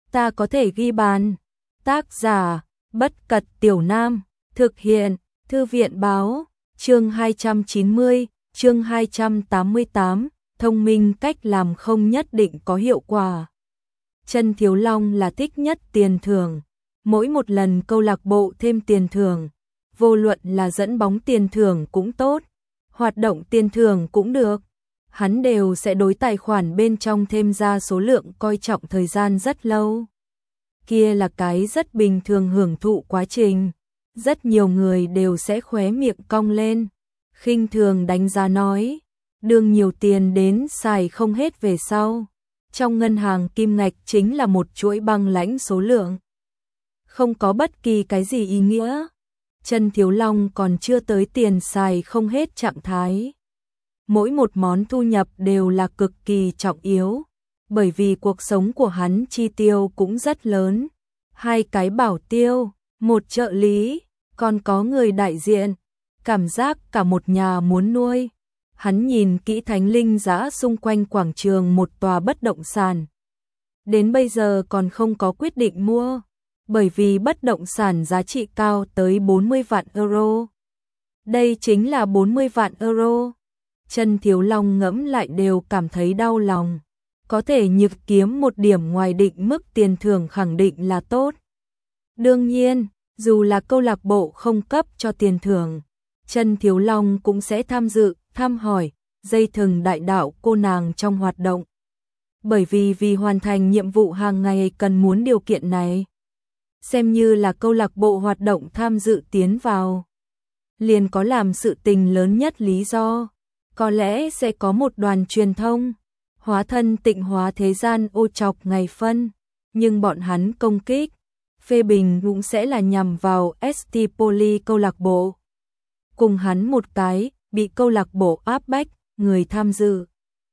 ta có thể ghi bàn. Tác giả, Bất Cật Tiểu Nam, thực hiện, Thư viện báo, chương 290, chương 288, thông minh cách làm không nhất định có hiệu quả. Trần Thiếu Long là thích nhất tiền thưởng, mỗi một lần câu lạc bộ thêm tiền thưởng, vô luận là dẫn bóng tiền thưởng cũng tốt, hoạt động tiền thưởng cũng được, hắn đều sẽ đối tài khoản bên trong thêm ra số lượng coi trọng thời gian rất lâu. Kia là cái rất bình thường hưởng thụ quá trình, rất nhiều người đều sẽ khóe miệng cong lên, khinh thường đánh giá nói, đương nhiều tiền đến xài không hết về sau. Trong ngân hàng kim ngạch chính là một chuỗi băng lãnh số lượng, không có bất kỳ cái gì ý nghĩa. Trần Thiếu Long còn chưa tới tiền xài không hết trạng thái. Mỗi một món thu nhập đều là cực kỳ trọng yếu, bởi vì cuộc sống của hắn chi tiêu cũng rất lớn. 2 cái bảo tiêu, 1 trợ lý, còn có người đại diện, cảm giác cả một nhà muốn nuôi. Hắn nhìn kỹ Thánh Linh Dã xung quanh quảng trường một tòa bất động sản. Đến bây giờ còn không có quyết định mua, bởi vì bất động sản giá trị cao tới 40 vạn euro. Đây chính là 40 vạn euro. Trần Thiếu Long ngẫm lại đều cảm thấy đau lòng. Có thể nhược kiếm một điểm ngoài định mức tiền thưởng khẳng định là tốt. Đương nhiên, dù là câu lạc bộ không cấp cho tiền thưởng, Trần Thiếu Long cũng sẽ tham dự, thăm hỏi, dây thừng đại đạo cô nàng trong hoạt động. Bởi vì hoàn thành nhiệm vụ hàng ngày cần muốn điều kiện này. Xem như là câu lạc bộ hoạt động tham dự tiến vào. Liền có làm sự tình lớn nhất lý do. Có lẽ sẽ có một đoàn truyền thông, hóa thân tịnh hóa thế gian ô chọc ngày phân. Nhưng bọn hắn công kích, phê bình cũng sẽ là nhằm vào ST Poly câu lạc bộ. Cùng hắn một cái, bị câu lạc bộ áp bách, người tham dự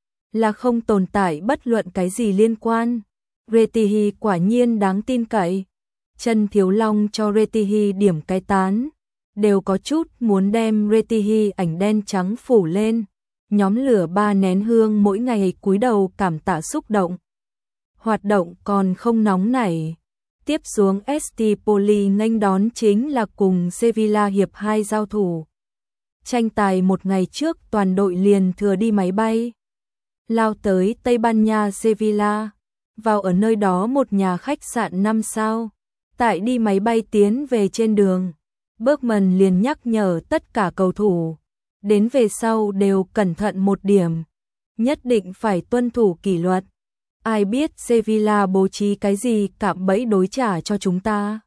là không tồn tại bất luận cái gì liên quan. Retihi quả nhiên đáng tin cậy. Trần Thiếu Long cho Retihi điểm cái tán, đều có chút muốn đem Retihi ảnh đen trắng phủ lên, nhóm lửa 3 nén hương mỗi ngày cúi đầu cảm tạ xúc động. Hoạt động còn không nóng nảy. Tiếp xuống ST Poly nghênh đón chính là cùng Sevilla hiệp 2 giao thủ. Tranh tài một ngày trước toàn đội liền thừa đi máy bay, lao tới Tây Ban Nha Sevilla, vào ở nơi đó một nhà khách sạn 5 sao. Tại đi máy bay tiến về trên đường, Bergman liền nhắc nhở tất cả cầu thủ, đến về sau đều cẩn thận một điểm, nhất định phải tuân thủ kỷ luật. Ai biết Sevilla bố trí cái gì cạm bẫy đối trả cho chúng ta.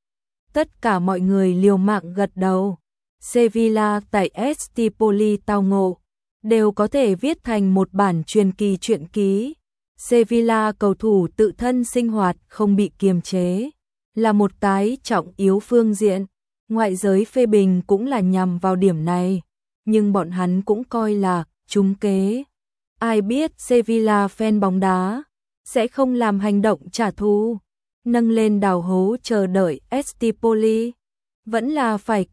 Tất cả mọi người liều mạng gật đầu. Sevilla tại ST Poly tao ngộ, đều có thể viết thành một bản truyền kỳ truyện ký. Sevilla cầu thủ tự thân sinh hoạt không bị kiềm chế, là một cái trọng yếu phương diện. Ngoại giới phê bình cũng là nhằm vào điểm này, nhưng bọn hắn cũng coi là trúng kế. Ai biết Sevilla fan bóng đá sẽ không làm hành động trả thù, nâng lên đào hố chờ đợi ST Poly. Vẫn là phải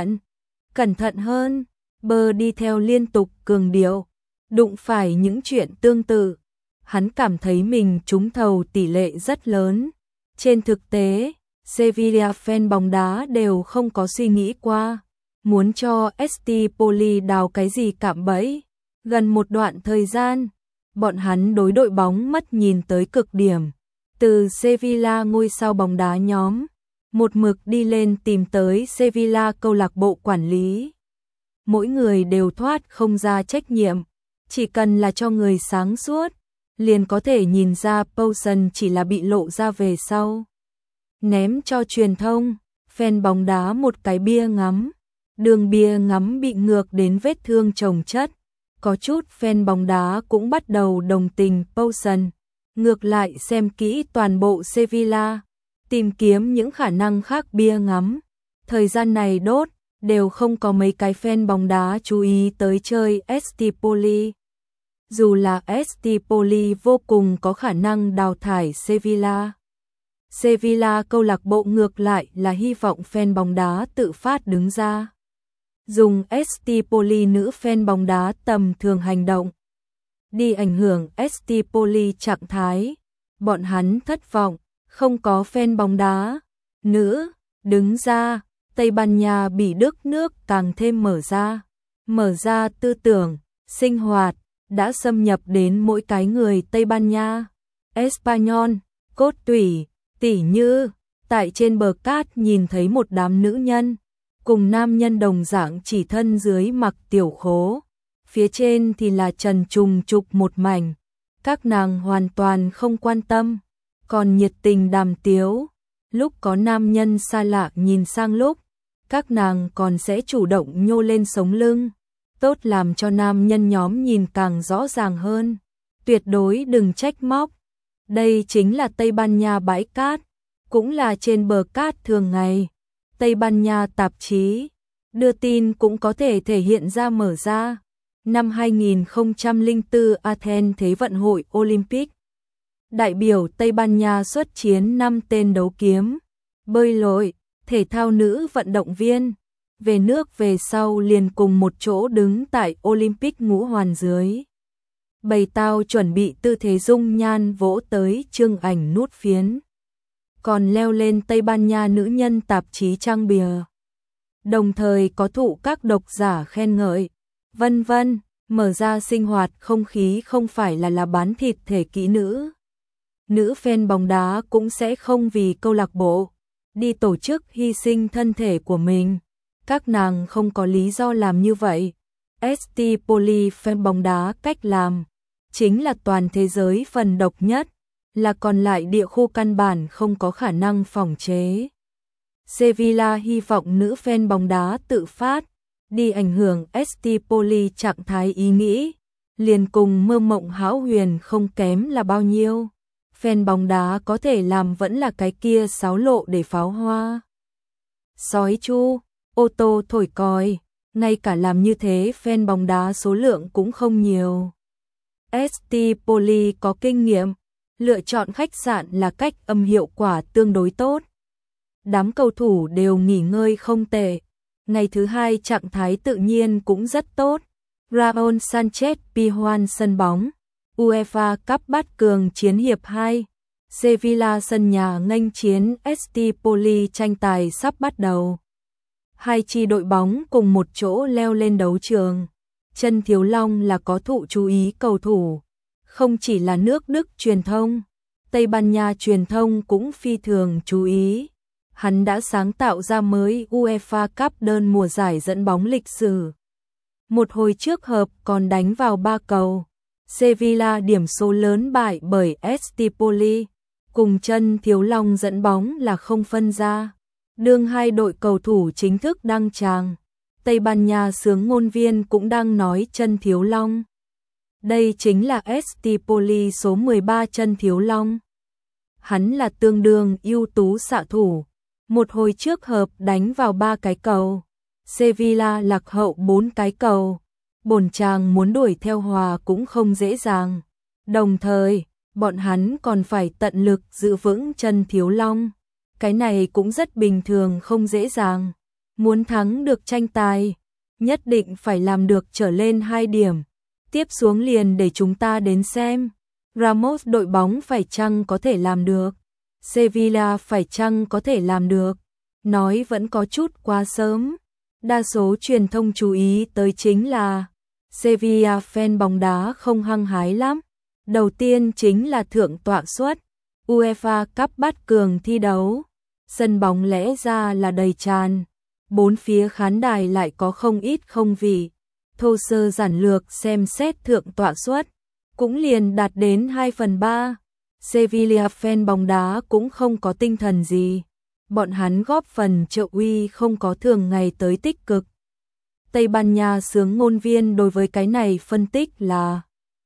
cẩn thận hơn. Bơ đi theo liên tục cường điệu, đụng phải những chuyện tương tự, hắn cảm thấy mình trúng thầu tỷ lệ rất lớn. Trên thực tế, Sevilla fan bóng đá đều không có suy nghĩ qua muốn cho ST Poly đào cái gì cạm bẫy. Gần một đoạn thời gian, bọn hắn đối đội bóng mất nhìn tới cực điểm. Từ Sevilla ngôi sao bóng đá nhóm, một mực đi lên tìm tới Sevilla câu lạc bộ quản lý. Mỗi người đều thoát không ra trách nhiệm, chỉ cần là cho người sáng suốt, liền có thể nhìn ra Poulsen chỉ là bị lộ ra về sau. Ném cho truyền thông, fan bóng đá một cái bia ngắm, đường bia ngắm bị ngược đến vết thương chồng chất. Có chút fan bóng đá cũng bắt đầu đồng tình Poulsen, ngược lại xem kỹ toàn bộ Sevilla, tìm kiếm những khả năng khác bia ngắm. Thời gian này đốt, đều không có mấy cái fan bóng đá chú ý tới chơi ST Poly. Dù là ST Poly vô cùng có khả năng đào thải Sevilla. Sevilla câu lạc bộ ngược lại là hy vọng fan bóng đá tự phát đứng ra, dùng ST Poly nữ fan bóng đá tầm thường hành động, đi ảnh hưởng ST Poly trạng thái. Bọn hắn thất vọng, Không có fan bóng đá nữ đứng ra, Tây Ban Nha bị Đức nước càng thêm mở ra tư tưởng, sinh hoạt, đã xâm nhập đến mỗi cái người Tây Ban Nha, Espanyol, cốt tủy, tỉ như, tại trên bờ cát nhìn thấy một đám nữ nhân, cùng nam nhân đồng dạng chỉ thân dưới mặc tiểu khố, phía trên thì là trần trùng trục một mảnh, các nàng hoàn toàn không quan tâm, còn nhiệt tình đàm tiếu, lúc có nam nhân xa lạ nhìn sang lúc, các nàng còn sẽ chủ động nhô lên sống lưng, tốt làm cho nam nhân nhóm nhìn càng rõ ràng hơn, tuyệt đối đừng trách móc. Đây chính là Tây Ban Nha bãi cát, cũng là trên bờ cát thường ngày. Tây Ban Nha tạp chí đưa tin cũng có thể thể hiện ra mở ra. Năm 2004 Athens Thế vận hội Olympic. Đại biểu Tây Ban Nha xuất chiến 5 tên đấu kiếm, bơi lội, thể thao nữ vận động viên. Về nước về sau liền cùng một chỗ đứng tại Olympic ngũ hoàn dưới. Bày tao chuẩn bị tư thế dung nhan vỗ tới chương ảnh nút phiến. Còn leo lên Tây Ban Nha nữ nhân tạp chí trang bìa. Đồng thời có thụ các độc giả khen ngợi, vân vân, mở ra sinh hoạt không khí không phải là bán thịt thể kỹ nữ. Nữ fan bóng đá cũng sẽ không vì câu lạc bộ đi tổ chức hy sinh thân thể của mình. Các nàng không có lý do làm như vậy. ST Poli fan bóng đá cách làm chính là toàn thế giới phần độc nhất, là còn lại địa khu căn bản không có khả năng phòng chế. Sevilla hy vọng nữ fan bóng đá tự phát đi ảnh hưởng ST Poli trạng thái ý nghĩ, liền cùng mơ mộng hão huyền không kém là bao nhiêu. Fan bóng đá có thể làm vẫn là cái kia sáo lộ để pháo hoa. Sói chu, ô tô thổi còi, ngay cả làm như thế fan bóng đá số lượng cũng không nhiều. ST Poli có kinh nghiệm, lựa chọn khách sạn là cách âm hiệu quả tương đối tốt. Đám cầu thủ đều nghỉ ngơi không tệ. Ngày thứ hai trạng thái tự nhiên cũng rất tốt. Raúl Sánchez Pizjuán sân bóng. UEFA Cup bát cường chiến hiệp 2. Sevilla sân nhà nghênh chiến ST Poli tranh tài sắp bắt đầu. Hai chi đội bóng cùng một chỗ leo lên đấu trường. Trần Thiếu Long là có thụ chú ý cầu thủ. Không chỉ là nước Đức truyền thông, Tây Ban Nha truyền thông cũng phi thường chú ý. Hắn đã sáng tạo ra mới UEFA Cup đơn mùa giải dẫn bóng lịch sử. Một hồi trước hợp còn đánh vào 3 cầu. Sevilla điểm số lớn bại bởi ST Poli, cùng Trần Thiếu Long dẫn bóng là không phân ra. Đương hai đội cầu thủ chính thức đăng tràng, Tây Ban Nha xướng ngôn viên cũng đang nói Trần Thiếu Long. Đây chính là ST Poli số 13 Trần Thiếu Long. Hắn là tương đương ưu tú xạ thủ. Một hồi trước hợp đánh vào 3 cái cầu. Sevilla lạc hậu 4 cái cầu. Bổn chàng muốn đuổi theo hòa cũng không dễ dàng. Đồng thời, bọn hắn còn phải tận lực giữ vững Trần Thiếu Long. Cái này cũng rất bình thường không dễ dàng. Muốn thắng được tranh tài, nhất định phải làm được trở lên 2 điểm. Tiếp xuống liền để chúng ta đến xem. Ramos đội bóng phải chăng có thể làm được? Sevilla phải chăng có thể làm được? Nói vẫn có chút quá sớm. Đa số truyền thông chú ý tới chính là Sevilla fan bóng đá không hăng hái lắm. Đầu tiên chính là thượng tọa suất UEFA Cup bát cường thi đấu. Sân bóng lẽ ra là đầy tràn. Bốn phía khán đài lại có không ít không vị. Thô sơ giản lược xem xét thượng tọa suất cũng liền đạt đến 2/3. Sevilla fan bóng đá cũng không có tinh thần gì. Bọn hắn góp phần trợ uy không có thường ngày tới tích cực. Tây Ban Nha xướng ngôn viên đối với cái này phân tích là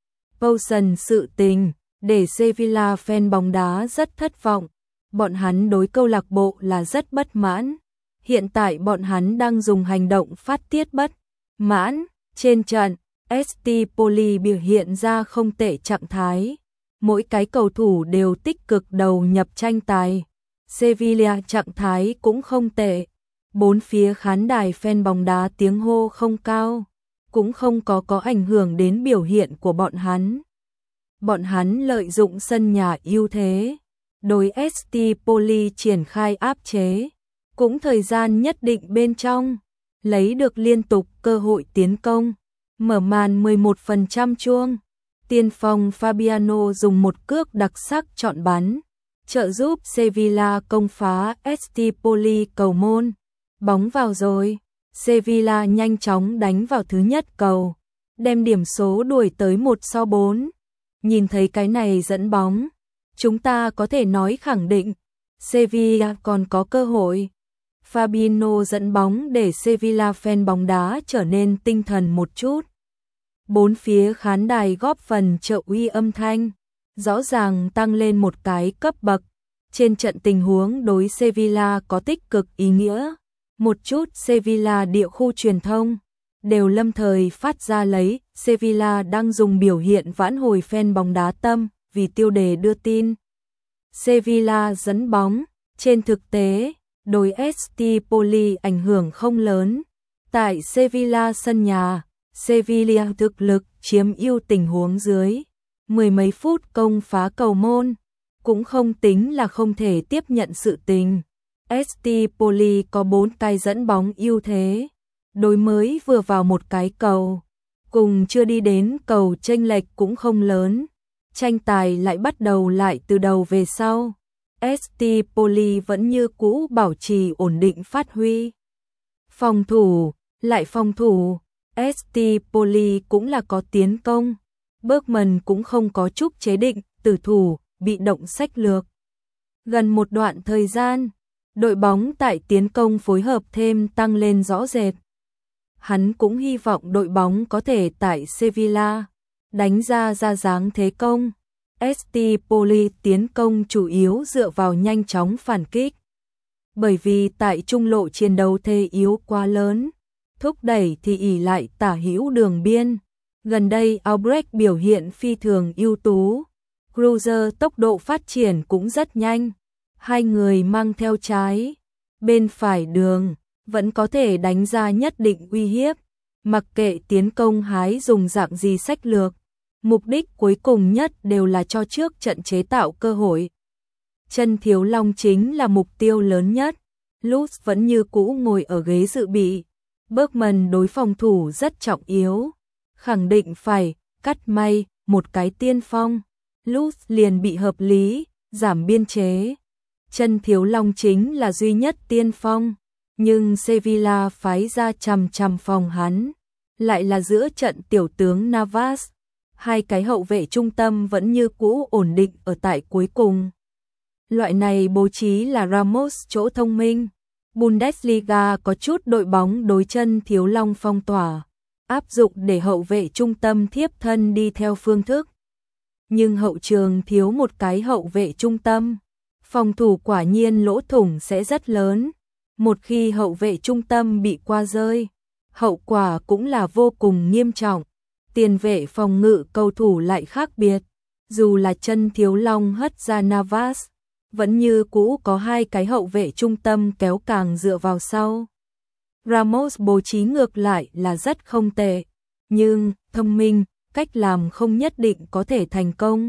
Poulsen sự tình, để Sevilla fan bóng đá rất thất vọng. Bọn hắn đối câu lạc bộ là rất bất mãn. Hiện tại bọn hắn đang dùng hành động phát tiết bất mãn. Trên trận, ST Poli biểu hiện ra không tệ trạng thái. Mỗi cái cầu thủ đều tích cực đầu nhập tranh tài. Sevilla trạng thái cũng không tệ. Bốn phía khán đài fan bóng đá tiếng hô không cao, cũng không có ảnh hưởng đến biểu hiện của bọn hắn. Bọn hắn lợi dụng sân nhà ưu thế, đối ST Poli triển khai áp chế, cũng thời gian nhất định bên trong, lấy được liên tục cơ hội tiến công, mở màn 11% chuông. Tiên phong Fabiano dùng một cước đặc sắc chọn bắn, trợ giúp Sevilla công phá ST Poli cầu môn. Bóng vào rồi, Sevilla nhanh chóng đánh vào thứ nhất cầu, đem điểm số đuổi tới 1-4. Nhìn thấy cái này dẫn bóng, chúng ta có thể nói khẳng định, Sevilla còn có cơ hội. Fabinho dẫn bóng để Sevilla fan bóng đá trở nên tinh thần một chút. Bốn phía khán đài góp phần trợ uy âm thanh, rõ ràng tăng lên một cái cấp bậc. Trên trận tình huống đối Sevilla có tích cực ý nghĩa. Một chút Sevilla địa khu truyền thông đều lâm thời phát ra lấy Sevilla đang dùng biểu hiện vãn hồi fan bóng đá tâm vì tiêu đề đưa tin. Sevilla dẫn bóng, trên thực tế, đối ST Poli ảnh hưởng không lớn. Tại Sevilla sân nhà, Sevilla thực lực chiếm ưu tình huống dưới. Mười mấy phút công phá cầu môn, cũng không tính là không thể tiếp nhận sự tình. ST Poli có 4 cái dẫn bóng ưu thế, đối mới vừa vào một cái cầu, cùng chưa đi đến cầu chênh lệch cũng không lớn. Tranh tài lại bắt đầu lại từ đầu về sau. ST Poli vẫn như cũ bảo trì ổn định phát huy. Phòng thủ, lại phòng thủ, ST Poli cũng là có tiến công. Bergman cũng không có chút chế định, tử thủ, bị động sách lược. Gần một đoạn thời gian, đội bóng tại tiến công phối hợp thêm tăng lên rõ rệt. Hắn cũng hy vọng đội bóng có thể tại Sevilla đánh ra dáng thế công. ST Poli tiến công chủ yếu dựa vào nhanh chóng phản kích. Bởi vì tại trung lộ chiến đấu thế yếu quá lớn, thúc đẩy thì ỷ lại tả hữu đường biên. Gần đây Albrecht biểu hiện phi thường ưu tú. Cruiser tốc độ phát triển cũng rất nhanh. Hai người mang theo trái, bên phải đường, vẫn có thể đánh ra nhất định uy hiếp. Mặc kệ tiến công hái dùng dạng gì sách lược, mục đích cuối cùng nhất đều là cho trước trận chế tạo cơ hội. Chân Thiếu Long chính là mục tiêu lớn nhất. Lutz vẫn như cũ ngồi ở ghế dự bị. Bergman đối phòng thủ rất trọng yếu, khẳng định phải cắt may một cái tiên phong. Lutz liền bị hợp lý giảm biên chế. Chân Thiếu Long chính là duy nhất tiên phong, nhưng Sevilla phái ra chằm phòng hắn, lại là giữa trận tiểu tướng Navas. Hai cái hậu vệ trung tâm vẫn như cũ ổn định ở tại cuối cùng. Loại này bố trí là Ramos chỗ thông minh. Bundesliga có chút đội bóng đối Chân Thiếu Long phong tỏa, áp dụng để hậu vệ trung tâm thiếp thân đi theo phương thức. Nhưng hậu trường thiếu một cái hậu vệ trung tâm, phòng thủ quả nhiên lỗ thủng sẽ rất lớn. Một khi hậu vệ trung tâm bị qua rơi, hậu quả cũng là vô cùng nghiêm trọng. Tiền vệ phòng ngự cầu thủ lại khác biệt, dù là Chân Thiếu Long hất ra Navas, vẫn như cũ có hai cái hậu vệ trung tâm kéo càng dựa vào sau. Ramos bố trí ngược lại là rất không tệ, nhưng thông minh, cách làm không nhất định có thể thành công.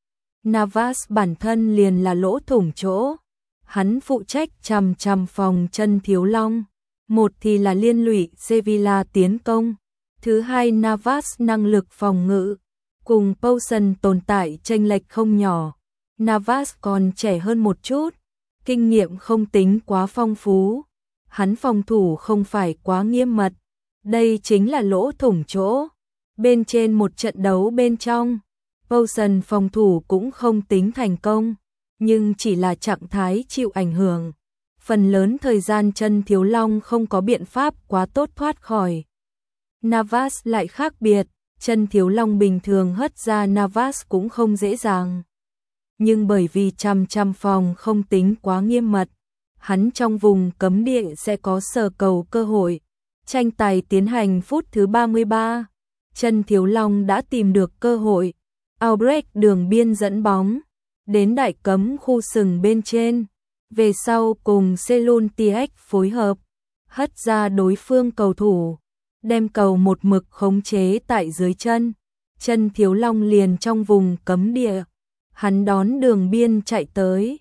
Navas bản thân liền là lỗ thủng chỗ, hắn phụ trách chằm phòng Chân Thiếu Long, một thì là liên lụy Sevilla tiến công, thứ hai Navas năng lực phòng ngự, cùng Poulsen tồn tại chênh lệch không nhỏ. Navas còn trẻ hơn một chút, kinh nghiệm không tính quá phong phú, hắn phòng thủ không phải quá nghiêm mật, đây chính là lỗ thủng chỗ. Bên trên một trận đấu bên trong, Poulsen phòng thủ cũng không tính thành công, nhưng chỉ là trạng thái chịu ảnh hưởng. Phần lớn thời gian Chân Thiếu Long không có biện pháp quá tốt thoát khỏi. Navas lại khác biệt, Chân Thiếu Long bình thường hất ra Navas cũng không dễ dàng. Nhưng bởi vì chằm phòng không tính quá nghiêm mật, hắn trong vùng cấm địa sẽ có sờ cầu cơ hội. Tranh tài tiến hành phút thứ 33, Chân Thiếu Long đã tìm được cơ hội. Albrecht đường biên dẫn bóng đến đại cấm khu sừng bên trên, về sau cùng Selun Tiech phối hợp, hất ra đối phương cầu thủ, đem cầu một mực khống chế tại dưới chân. Chân Thiếu Long liền trong vùng cấm địa, hắn đón đường biên chạy tới,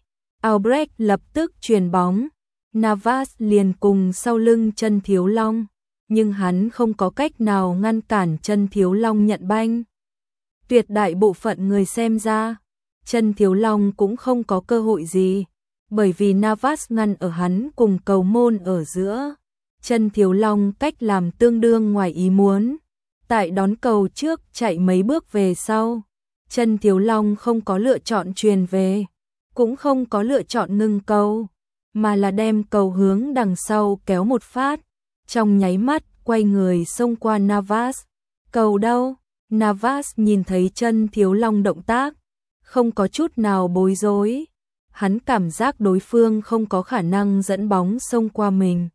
Albrecht lập tức chuyền bóng, Navas liền cùng sau lưng Chân Thiếu Long, nhưng hắn không có cách nào ngăn cản Chân Thiếu Long nhận banh. Tuyệt đại bộ phận người xem ra, Chân Thiếu Long cũng không có cơ hội gì, bởi vì Navas ngăn ở hắn cùng cầu môn ở giữa. Chân Thiếu Long cách làm tương đương ngoài ý muốn, tại đón cầu trước chạy mấy bước về sau. Chân Thiếu Long không có lựa chọn chuyền về, cũng không có lựa chọn ngưng cầu, mà là đem cầu hướng đằng sau kéo một phát, trong nháy mắt quay người xông qua Navas. Cầu đâu? Navas nhìn thấy Chân Thiếu Long động tác, không có chút nào bối rối. Hắn cảm giác đối phương không có khả năng dẫn bóng xông qua mình.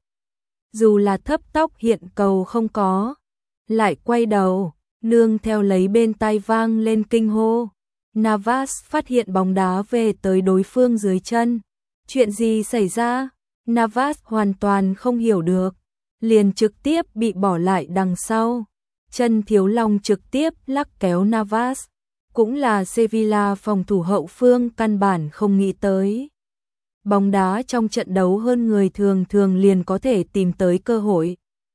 Dù là thấp tốc hiện cầu không có, lại quay đầu, nương theo lấy bên tai vang lên kinh hô. Navas phát hiện bóng đá về tới đối phương dưới chân. Chuyện gì xảy ra? Navas hoàn toàn không hiểu được, liền trực tiếp bị bỏ lại đằng sau. Chân Thiếu Long trực tiếp lắc kéo Navas, cũng là Sevilla phòng thủ hậu phương căn bản không nghĩ tới. Bóng đá trong trận đấu hơn người thường thường liền có thể tìm tới cơ hội.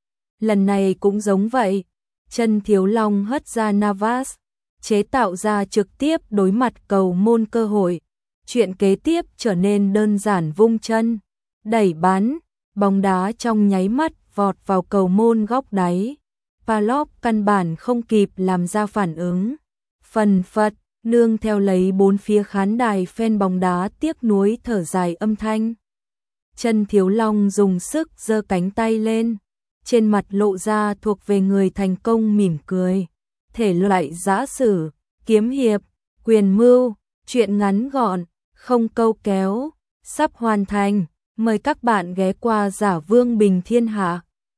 Lần này cũng giống vậy, Chân Thiếu Long hất ra Navas, chế tạo ra trực tiếp đối mặt cầu môn cơ hội. Chuyện kế tiếp trở nên đơn giản, vung chân, đẩy bắn, bóng đá trong nháy mắt vọt vào cầu môn góc đáy. Palop căn bản không kịp làm ra phản ứng. Phần phật, nương theo lấy bốn phía khán đài fan bóng đá tiếc nuối thở dài âm thanh. Chân Thiếu Long dùng sức giơ cánh tay lên, trên mặt lộ ra thuộc về người thành công mỉm cười. Thể loại giã sử, kiếm hiệp, quyền mưu, truyện ngắn gọn, không câu kéo, sắp hoàn thành. Mời các bạn ghé qua Giả Vương Bình Thiên Hạ.